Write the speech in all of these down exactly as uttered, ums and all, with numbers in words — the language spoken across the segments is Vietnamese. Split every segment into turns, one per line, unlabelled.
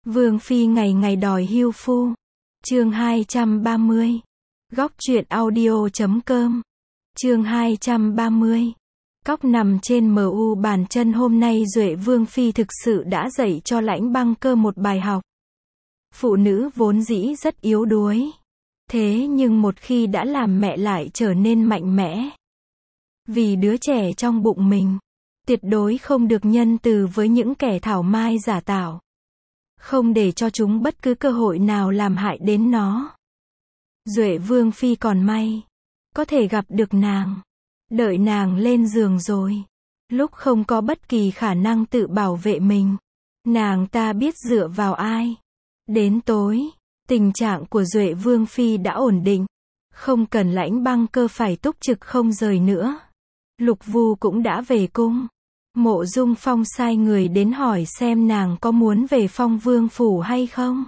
Vương phi ngày ngày đòi hưu phu. Chương hai trăm ba mươi. Góc truyện audio chấm com. Chương hai trăm ba mươi. Cóc nằm trên em u bàn chân. Hôm nay Duệ Vương phi thực sự đã dạy cho Lãnh Băng Cơ một bài học. Phụ nữ vốn dĩ rất yếu đuối. Thế nhưng một khi đã làm mẹ lại trở nên mạnh mẽ. Vì đứa trẻ trong bụng mình, tuyệt đối không được nhân từ với những kẻ thảo mai giả tạo. Không để cho chúng bất cứ cơ hội nào làm hại đến nó. Duệ Vương phi còn may, có thể gặp được nàng. Đợi nàng lên giường rồi, lúc không có bất kỳ khả năng tự bảo vệ mình, nàng ta biết dựa vào ai. Đến tối, tình trạng của Duệ Vương phi đã ổn định, không cần Lãnh Băng Cơ phải túc trực không rời nữa. Lục Vu cũng đã về cung. Mộ Dung Phong sai người đến hỏi xem nàng có muốn về Phong Vương phủ hay không.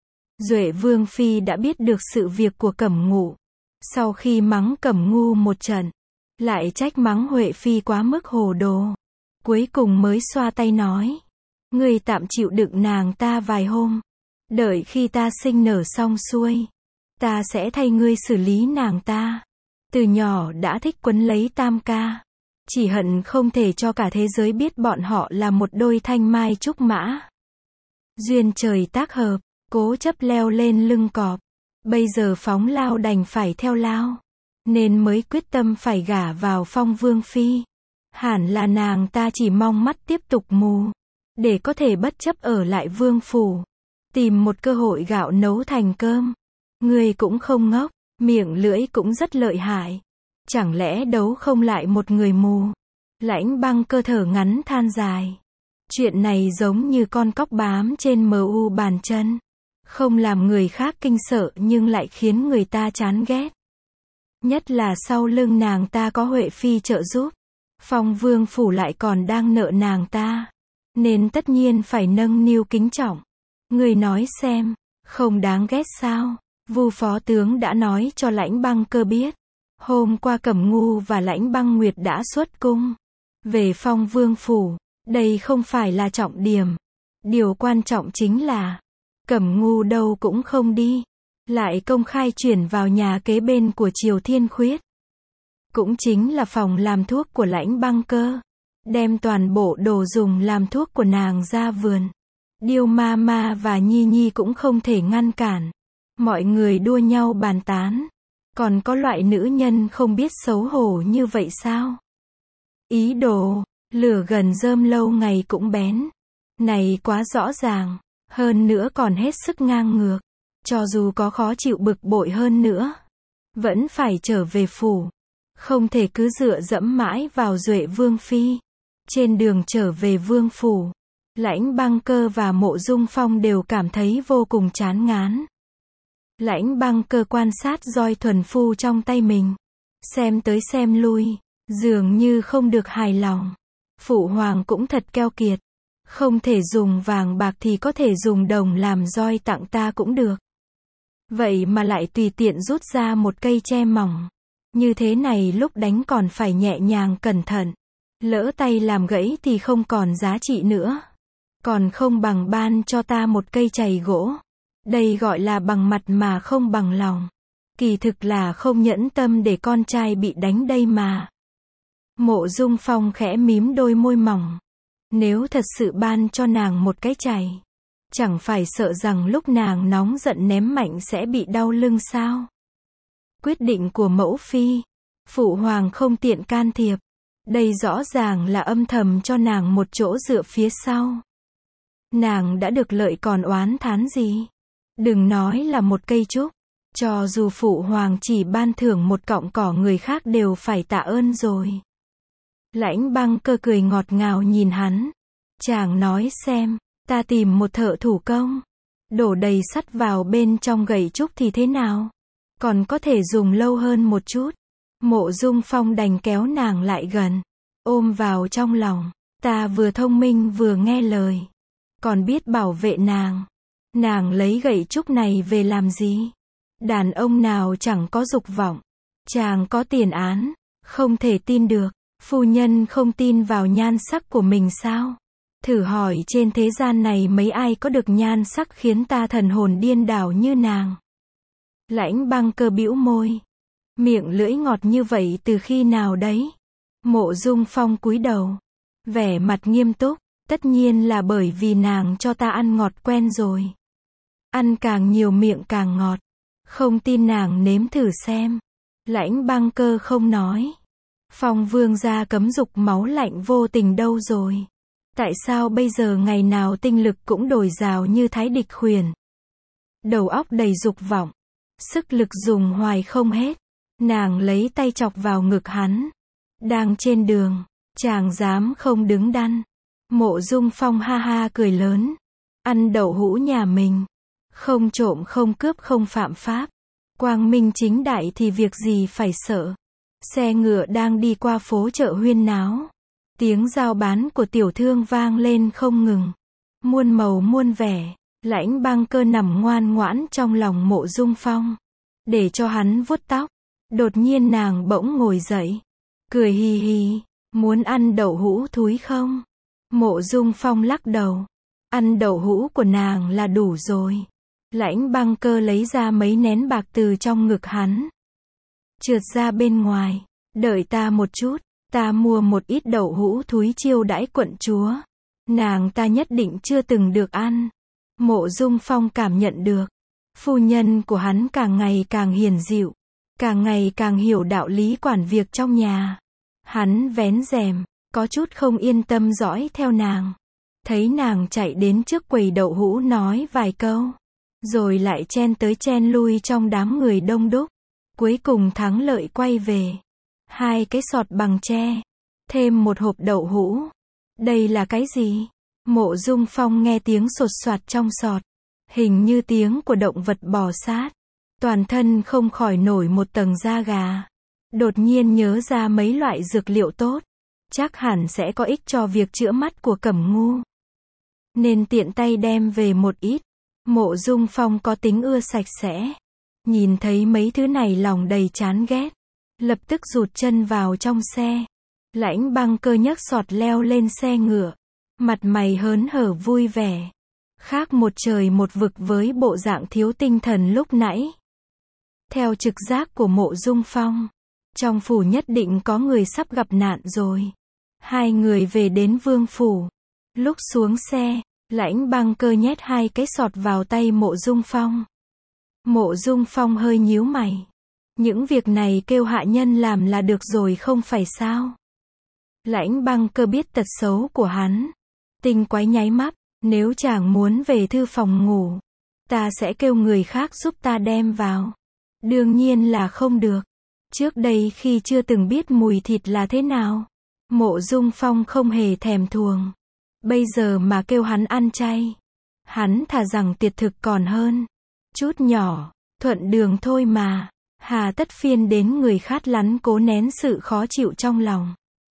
Duệ Vương phi đã biết được sự việc của Cẩm Ngụ. Sau khi mắng Cẩm Ngu một trận, lại trách mắng Huệ phi quá mức hồ đồ, cuối cùng mới xoa tay nói: "Ngươi tạm chịu đựng nàng ta vài hôm, đợi khi ta sinh nở xong xuôi, ta sẽ thay ngươi xử lý nàng ta. Từ nhỏ đã thích quấn lấy Tam ca, chỉ hận không thể cho cả thế giới biết bọn họ là một đôi thanh mai trúc mã. Duyên trời tác hợp, cố chấp leo lên lưng cọp, bây giờ phóng lao đành phải theo lao, nên mới quyết tâm phải gả vào Phong Vương phi. Hẳn là nàng ta chỉ mong mắt tiếp tục mù, để có thể bất chấp ở lại vương phủ, tìm một cơ hội gạo nấu thành cơm. Ngươi cũng không ngốc, miệng lưỡi cũng rất lợi hại. Chẳng lẽ đấu không lại một người mù?" Lãnh Băng Cơ thở ngắn than dài. Chuyện này giống như con cóc bám trên em u bàn chân. Không làm người khác kinh sợ nhưng lại khiến người ta chán ghét. Nhất là sau lưng nàng ta có Huệ phi trợ giúp. Phong Vương phủ lại còn đang nợ nàng ta, nên tất nhiên phải nâng niu kính trọng. Người nói xem, không đáng ghét sao? Vu phó tướng đã nói cho Lãnh Băng Cơ biết. Hôm qua Cẩm Ngu và Lãnh Băng Nguyệt đã xuất cung về Phong Vương phủ. Đây không phải là trọng điểm. Điều quan trọng chính là Cẩm Ngu đâu cũng không đi, lại công khai chuyển vào nhà kế bên của Triều Thiên Khuyết, cũng chính là phòng làm thuốc của Lãnh Băng Cơ, đem toàn bộ đồ dùng làm thuốc của nàng ra vườn. Điêu Ma Ma và Nhi Nhi cũng không thể ngăn cản. Mọi người đua nhau bàn tán. Còn có loại nữ nhân không biết xấu hổ như vậy sao? Ý đồ, lửa gần rơm lâu ngày cũng bén. Này quá rõ ràng, hơn nữa còn hết sức ngang ngược. Cho dù có khó chịu bực bội hơn nữa, vẫn phải trở về phủ. Không thể cứ dựa dẫm mãi vào Duệ Vương phi. Trên đường trở về vương phủ, Lãnh Băng Cơ và Mộ Dung Phong đều cảm thấy vô cùng chán ngán. Lãnh Băng Cơ quan sát roi thuần phu trong tay mình, xem tới xem lui, dường như không được hài lòng. Phụ hoàng cũng thật keo kiệt, không thể dùng vàng bạc thì có thể dùng đồng làm roi tặng ta cũng được. Vậy mà lại tùy tiện rút ra một cây tre mỏng. Như thế này lúc đánh còn phải nhẹ nhàng cẩn thận. Lỡ tay làm gãy thì không còn giá trị nữa. Còn không bằng ban cho ta một cây chày gỗ. Đây gọi là bằng mặt mà không bằng lòng. Kỳ thực là không nhẫn tâm để con trai bị đánh đây mà. Mộ Dung Phong khẽ mím đôi môi mỏng. Nếu thật sự ban cho nàng một cái chày, chẳng phải sợ rằng lúc nàng nóng giận ném mạnh sẽ bị đau lưng sao? Quyết định của mẫu phi, phụ hoàng không tiện can thiệp. Đây rõ ràng là âm thầm cho nàng một chỗ dựa phía sau. Nàng đã được lợi còn oán thán gì? Đừng nói là một cây trúc, cho dù phụ hoàng chỉ ban thưởng một cọng cỏ người khác đều phải tạ ơn rồi. Lãnh Băng Cơ cười ngọt ngào nhìn hắn. Chàng nói xem, ta tìm một thợ thủ công, đổ đầy sắt vào bên trong gậy trúc thì thế nào? Còn có thể dùng lâu hơn một chút. Mộ Dung Phong đành kéo nàng lại gần, ôm vào trong lòng. Ta vừa thông minh vừa nghe lời, còn biết bảo vệ nàng. Nàng lấy gậy trúc này về làm gì? Đàn ông nào chẳng có dục vọng. Chàng có tiền án, không thể tin được. Phu nhân không tin vào nhan sắc của mình sao? Thử hỏi trên thế gian này mấy ai có được nhan sắc khiến ta thần hồn điên đảo như nàng. Lãnh Băng Cơ bĩu môi. Miệng lưỡi ngọt như vậy từ khi nào đấy? Mộ Dung Phong cúi đầu. Vẻ mặt nghiêm túc. Tất nhiên là bởi vì nàng cho ta ăn ngọt quen rồi. Ăn càng nhiều miệng càng ngọt. Không tin nàng nếm thử xem. Lãnh Băng Cơ không nói. Phong vương gia cấm dục máu lạnh vô tình đâu rồi? Tại sao bây giờ ngày nào tinh lực cũng dồi dào như thái địch khuyển? Đầu óc đầy dục vọng. Sức lực dùng hoài không hết. Nàng lấy tay chọc vào ngực hắn. Đang trên đường. Chàng dám không đứng đắn. Mộ Dung Phong ha ha cười lớn. Ăn đậu hũ nhà mình. Không trộm không cướp không phạm pháp. Quang minh chính đại thì việc gì phải sợ. Xe ngựa đang đi qua phố chợ huyên náo. Tiếng giao bán của tiểu thương vang lên không ngừng. Muôn màu muôn vẻ. Lãnh Băng Cơ nằm ngoan ngoãn trong lòng Mộ Dung Phong. Để cho hắn vuốt tóc. Đột nhiên nàng bỗng ngồi dậy. Cười hì hì. Muốn ăn đậu hũ thúi không? Mộ Dung Phong lắc đầu. Ăn đậu hũ của nàng là đủ rồi. Lãnh Băng Cơ lấy ra mấy nén bạc từ trong ngực hắn. Trượt ra bên ngoài. Đợi ta một chút. Ta mua một ít đậu hũ thúi chiêu đãi quận chúa. Nàng ta nhất định chưa từng được ăn. Mộ Dung Phong cảm nhận được. Phu nhân của hắn càng ngày càng hiền dịu. Càng ngày càng hiểu đạo lý quản việc trong nhà. Hắn vén rèm. Có chút không yên tâm dõi theo nàng. Thấy nàng chạy đến trước quầy đậu hũ nói vài câu. Rồi lại chen tới chen lui trong đám người đông đúc. Cuối cùng thắng lợi quay về. Hai cái sọt bằng tre. Thêm một hộp đậu hũ. Đây là cái gì? Mộ Dung Phong nghe tiếng sột soạt trong sọt. Hình như tiếng của động vật bò sát. Toàn thân không khỏi nổi một tầng da gà. Đột nhiên nhớ ra mấy loại dược liệu tốt. Chắc hẳn sẽ có ích cho việc chữa mắt của Cẩm Ngu. Nên tiện tay đem về một ít. Mộ Dung Phong có tính ưa sạch sẽ. Nhìn thấy mấy thứ này lòng đầy chán ghét. Lập tức rụt chân vào trong xe. Lãnh Băng Cơ nhấc sọt leo lên xe ngựa. Mặt mày hớn hở vui vẻ. Khác một trời một vực với bộ dạng thiếu tinh thần lúc nãy. Theo trực giác của Mộ Dung Phong. Trong phủ nhất định có người sắp gặp nạn rồi. Hai người về đến vương phủ. Lúc xuống xe, Lãnh Băng Cơ nhét hai cái sọt vào tay Mộ Dung Phong. Mộ Dung Phong hơi nhíu mày. Những việc này kêu hạ nhân làm là được rồi không phải sao? Lãnh Băng Cơ biết tật xấu của hắn. Tinh quái nháy mắt. Nếu chàng muốn về thư phòng ngủ, ta sẽ kêu người khác giúp ta đem vào. Đương nhiên là không được. Trước đây khi chưa từng biết mùi thịt là thế nào, Mộ Dung Phong không hề thèm thuồng. Bây giờ mà kêu hắn ăn chay, hắn thà rằng tiệt thực còn hơn. Chút nhỏ, thuận đường thôi mà. Hà tất phiên đến người khát lắn cố nén sự khó chịu trong lòng.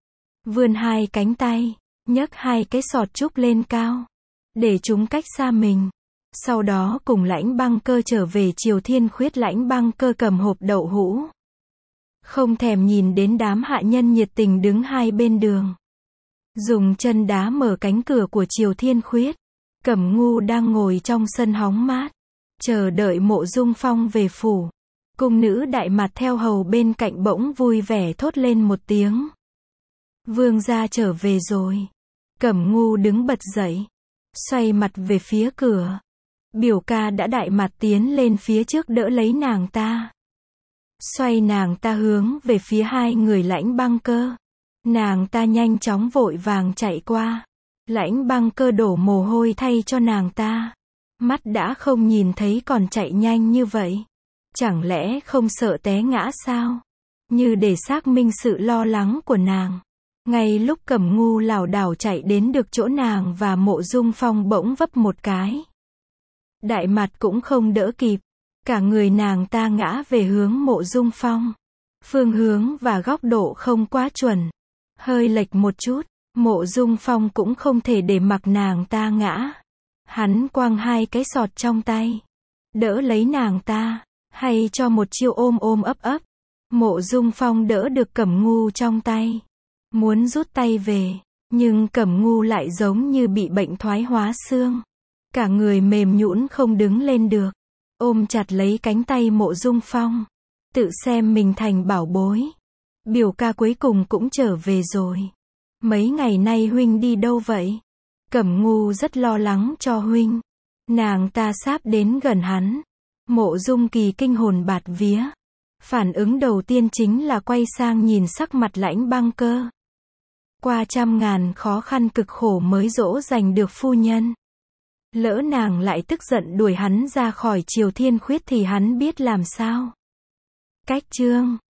Vươn hai cánh tay, nhấc hai cái sọt trúc lên cao. Để chúng cách xa mình. Sau đó cùng Lãnh Băng Cơ trở về Triều Thiên Khuyết. Lãnh Băng Cơ cầm hộp đậu hũ. Không thèm nhìn đến đám hạ nhân nhiệt tình đứng hai bên đường. Dùng chân đá mở cánh cửa của Triều Thiên Khuyết. Cẩm Ngu đang ngồi trong sân hóng mát. Chờ đợi Mộ Dung Phong về phủ. Cung nữ đại mặt theo hầu bên cạnh bỗng vui vẻ thốt lên một tiếng. Vương gia trở về rồi. Cẩm Ngu đứng bật dậy. Xoay mặt về phía cửa. Biểu ca đã đại mặt tiến lên phía trước đỡ lấy nàng ta. Xoay nàng ta hướng về phía hai người Lãnh Băng Cơ. Nàng ta nhanh chóng vội vàng chạy qua. Lãnh Băng Cơ đổ mồ hôi thay cho nàng ta. Mắt đã không nhìn thấy còn chạy nhanh như vậy. Chẳng lẽ không sợ té ngã sao? Như để xác minh sự lo lắng của nàng. Ngay lúc Cẩm Ngu lảo đảo chạy đến được chỗ nàng và Mộ Dung Phong bỗng vấp một cái. Đại mặt cũng không đỡ kịp. Cả người nàng ta ngã về hướng Mộ Dung Phong. Phương hướng và góc độ không quá chuẩn. Hơi lệch một chút. Mộ Dung Phong cũng không thể để mặc nàng ta ngã. Hắn quăng hai cái sọt trong tay. Đỡ lấy nàng ta. Hay cho một chiêu ôm ôm ấp ấp. Mộ Dung Phong đỡ được Cẩm Ngu trong tay. Muốn rút tay về. Nhưng Cẩm Ngu lại giống như bị bệnh thoái hóa xương. Cả người mềm nhũn không đứng lên được. Ôm chặt lấy cánh tay Mộ Dung Phong. Tự xem mình thành bảo bối. Biểu ca cuối cùng cũng trở về rồi. Mấy ngày nay huynh đi đâu vậy? Cẩm Ngu rất lo lắng cho huynh. Nàng ta sáp đến gần hắn. Mộ Dung Kỳ kinh hồn bạt vía. Phản ứng đầu tiên chính là quay sang nhìn sắc mặt Lãnh Băng Cơ. Qua trăm ngàn khó khăn cực khổ mới dỗ dành được phu nhân. Lỡ nàng lại tức giận đuổi hắn ra khỏi Triều Thiên Khuyết thì hắn biết làm sao? Cách chương